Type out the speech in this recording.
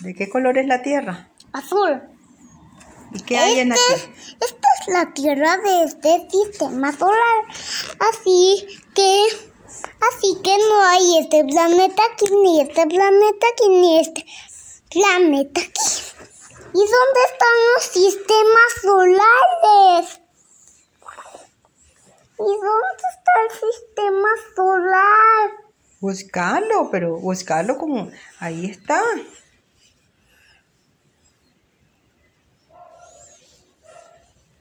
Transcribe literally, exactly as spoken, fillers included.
¿De qué color es la Tierra? Azul. ¿Y qué hay en la Este, Tierra? esta es la Tierra de este sistema solar. Así que, así que no hay este planeta aquí, ni este planeta aquí, ni este planeta aquí. ¿Y dónde están los sistemas solares? ¿Y dónde está el sistema solar? Buscarlo, pero buscarlo como... Ahí está.